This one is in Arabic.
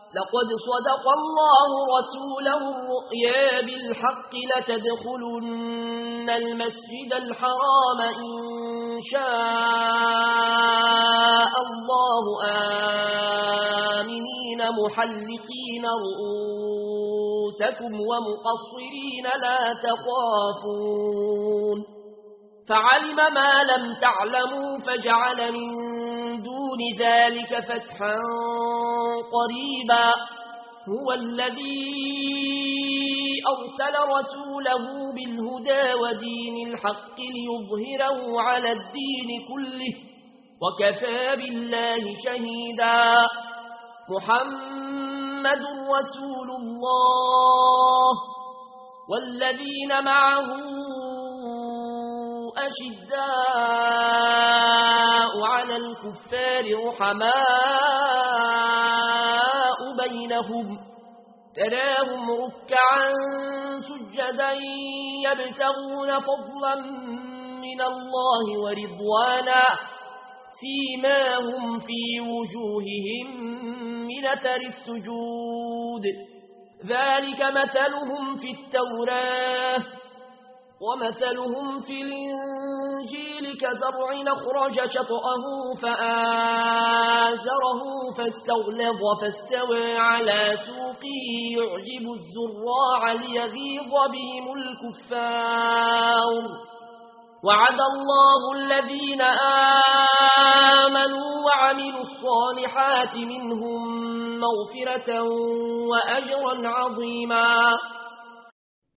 لقد صدق الله رسوله الرؤيا بالحق لتدخلن المسجد الحرام إن شاء الله آمنين محلقين رؤوسكم ومقصرين لا تخافون فعلم ما لم تعلموا فجعل من دون ذلك فتحا قريبا هو الذي أرسل رسوله بالهدى ودين الحق ليظهره على الدين كله وكفى بالله شهيدا محمد رسول الله والذين معه أشداء على الكفار رحماء بينهم تراهم ركعا سجدا يبتغون فضلا من الله ورضوانا سيماهم في وجوههم من أثر السجود ذلك مثلهم في التوراة ومثلهم في الإنجيل كزرع أخرج شطأه فآزره فاستغلظ فاستوى على سوقه يعجب الزراع ليغيظ بهم الكفار وعد الله الذين آمنوا وعملوا الصالحات منهم مغفرة وأجرا عظيما